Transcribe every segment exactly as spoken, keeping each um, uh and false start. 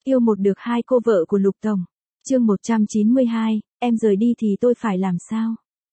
Yêu một được hai cô vợ của Lục Tổng. Chương một trăm chín mươi hai, em rời đi thì tôi phải làm sao?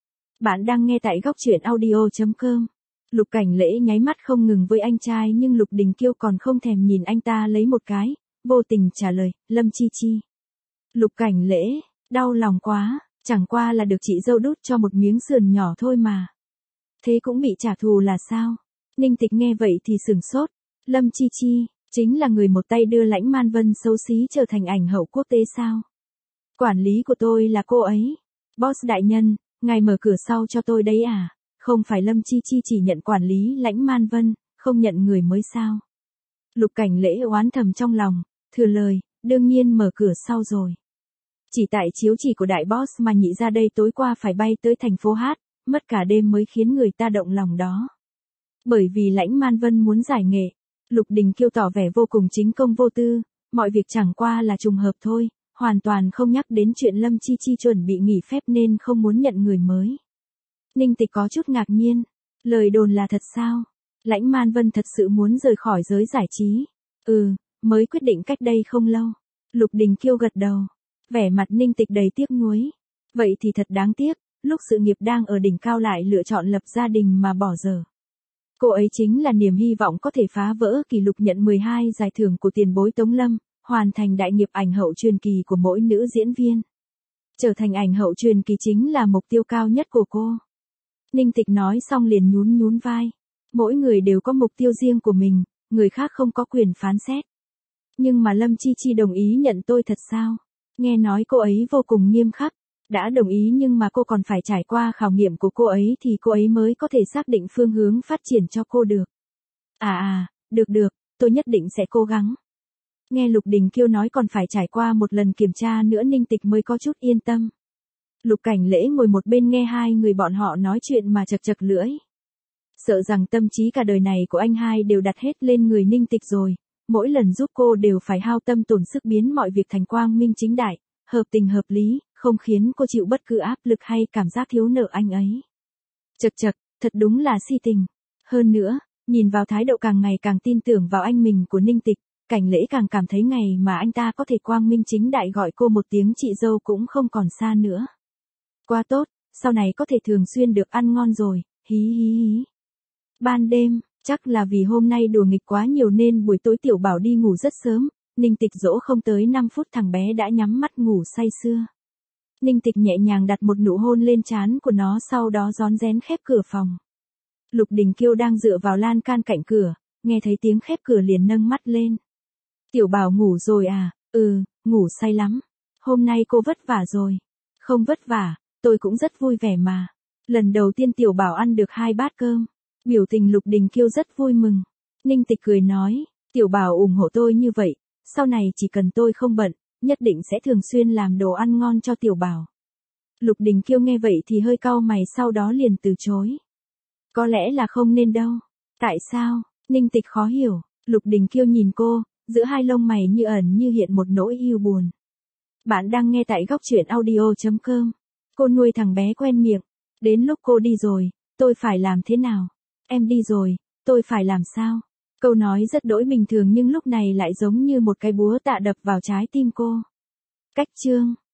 Bạn đang nghe tại góc truyện audio chấm com. Lục Cảnh Lễ nháy mắt không ngừng với anh trai nhưng Lục Đình Kiêu còn không thèm nhìn anh ta lấy một cái, vô tình trả lời, Lâm Chi Chi. Lục Cảnh Lễ, đau lòng quá, chẳng qua là được chị dâu đút cho một miếng sườn nhỏ thôi mà. Thế cũng bị trả thù là sao? Ninh Tịch nghe vậy thì sửng sốt, Lâm Chi Chi, chính là người một tay đưa Lãnh Man Vân xấu xí trở thành ảnh hậu quốc tế sao? Quản lý của tôi là cô ấy. Boss đại nhân, ngài mở cửa sau cho tôi đấy à? Không phải Lâm Chi Chi chỉ nhận quản lý Lãnh Man Vân, không nhận người mới sao? Lục Cảnh Lễ oán thầm trong lòng, thừa lời, đương nhiên mở cửa sau rồi. Chỉ tại chiếu chỉ của đại boss mà nhị ra đây tối qua phải bay tới thành phố Hát, mất cả đêm mới khiến người ta động lòng đó. Bởi vì Lãnh Man Vân muốn giải nghệ, Lục Đình Kiêu tỏ vẻ vô cùng chính công vô tư, mọi việc chẳng qua là trùng hợp thôi, hoàn toàn không nhắc đến chuyện Lâm Chi Chi chuẩn bị nghỉ phép nên không muốn nhận người mới. Ninh Tịch có chút ngạc nhiên, lời đồn là thật sao? Lãnh Man Vân thật sự muốn rời khỏi giới giải trí. Ừ, mới quyết định cách đây không lâu. Lục Đình Kiêu gật đầu, vẻ mặt Ninh Tịch đầy tiếc nuối. Vậy thì thật đáng tiếc, lúc sự nghiệp đang ở đỉnh cao lại lựa chọn lập gia đình mà bỏ dở. Cô ấy chính là niềm hy vọng có thể phá vỡ kỷ lục nhận mười hai giải thưởng của tiền bối Tống Lâm, hoàn thành đại nghiệp ảnh hậu truyền kỳ của mỗi nữ diễn viên. Trở thành ảnh hậu truyền kỳ chính là mục tiêu cao nhất của cô. Ninh Tịch nói xong liền nhún nhún vai. Mỗi người đều có mục tiêu riêng của mình, người khác không có quyền phán xét. Nhưng mà Lâm Chi Chi đồng ý nhận tôi thật sao? Nghe nói cô ấy vô cùng nghiêm khắc. Đã đồng ý nhưng mà cô còn phải trải qua khảo nghiệm của cô ấy thì cô ấy mới có thể xác định phương hướng phát triển cho cô được. À à, được được, tôi nhất định sẽ cố gắng. Nghe Lục Đình Kiêu nói còn phải trải qua một lần kiểm tra nữa Ninh Tịch mới có chút yên tâm. Lục Cảnh Lễ ngồi một bên nghe hai người bọn họ nói chuyện mà chật chật lưỡi. Sợ rằng tâm trí cả đời này của anh hai đều đặt hết lên người Ninh Tịch rồi, mỗi lần giúp cô đều phải hao tâm tổn sức biến mọi việc thành quang minh chính đại, hợp tình hợp lý, không khiến cô chịu bất cứ áp lực hay cảm giác thiếu nợ anh ấy. Chật chật, thật đúng là si tình. Hơn nữa, nhìn vào thái độ càng ngày càng tin tưởng vào anh mình của Ninh Tịch, Cảnh Lễ càng cảm thấy ngày mà anh ta có thể quang minh chính đại gọi cô một tiếng chị dâu cũng không còn xa nữa. Quá tốt, sau này có thể thường xuyên được ăn ngon rồi, hí hí hí. Ban đêm, chắc là vì hôm nay đùa nghịch quá nhiều nên buổi tối Tiểu Bảo đi ngủ rất sớm, Ninh Tịch dỗ không tới năm phút thằng bé đã nhắm mắt ngủ say sưa. Ninh Tịch nhẹ nhàng đặt một nụ hôn lên trán của nó sau đó rón rén khép cửa phòng. Lục Đình Kiêu đang dựa vào lan can cạnh cửa, nghe thấy tiếng khép cửa liền nâng mắt lên. Tiểu Bảo ngủ rồi à? Ừ, ngủ say lắm. Hôm nay cô vất vả rồi. Không vất vả, tôi cũng rất vui vẻ mà. Lần đầu tiên Tiểu Bảo ăn được hai bát cơm. Biểu tình Lục Đình Kiêu rất vui mừng. Ninh Tịch cười nói, Tiểu Bảo ủng hộ tôi như vậy, sau này chỉ cần tôi không bận, nhất định sẽ thường xuyên làm đồ ăn ngon cho Tiểu Bảo. Lục Đình Kiêu nghe vậy thì hơi cau mày sau đó liền từ chối. Có lẽ là không nên đâu. Tại sao? Ninh Tịch khó hiểu. Lục Đình Kiêu nhìn cô, giữa hai lông mày như ẩn như hiện một nỗi yêu buồn. Bạn đang nghe tại góc truyện audio chấm com. Cô nuôi thằng bé quen miệng. Đến lúc cô đi rồi, tôi phải làm thế nào? Em đi rồi, tôi phải làm sao? Câu nói rất đỗi bình thường nhưng lúc này lại giống như một cái búa tạ đập vào trái tim cô. Cách chương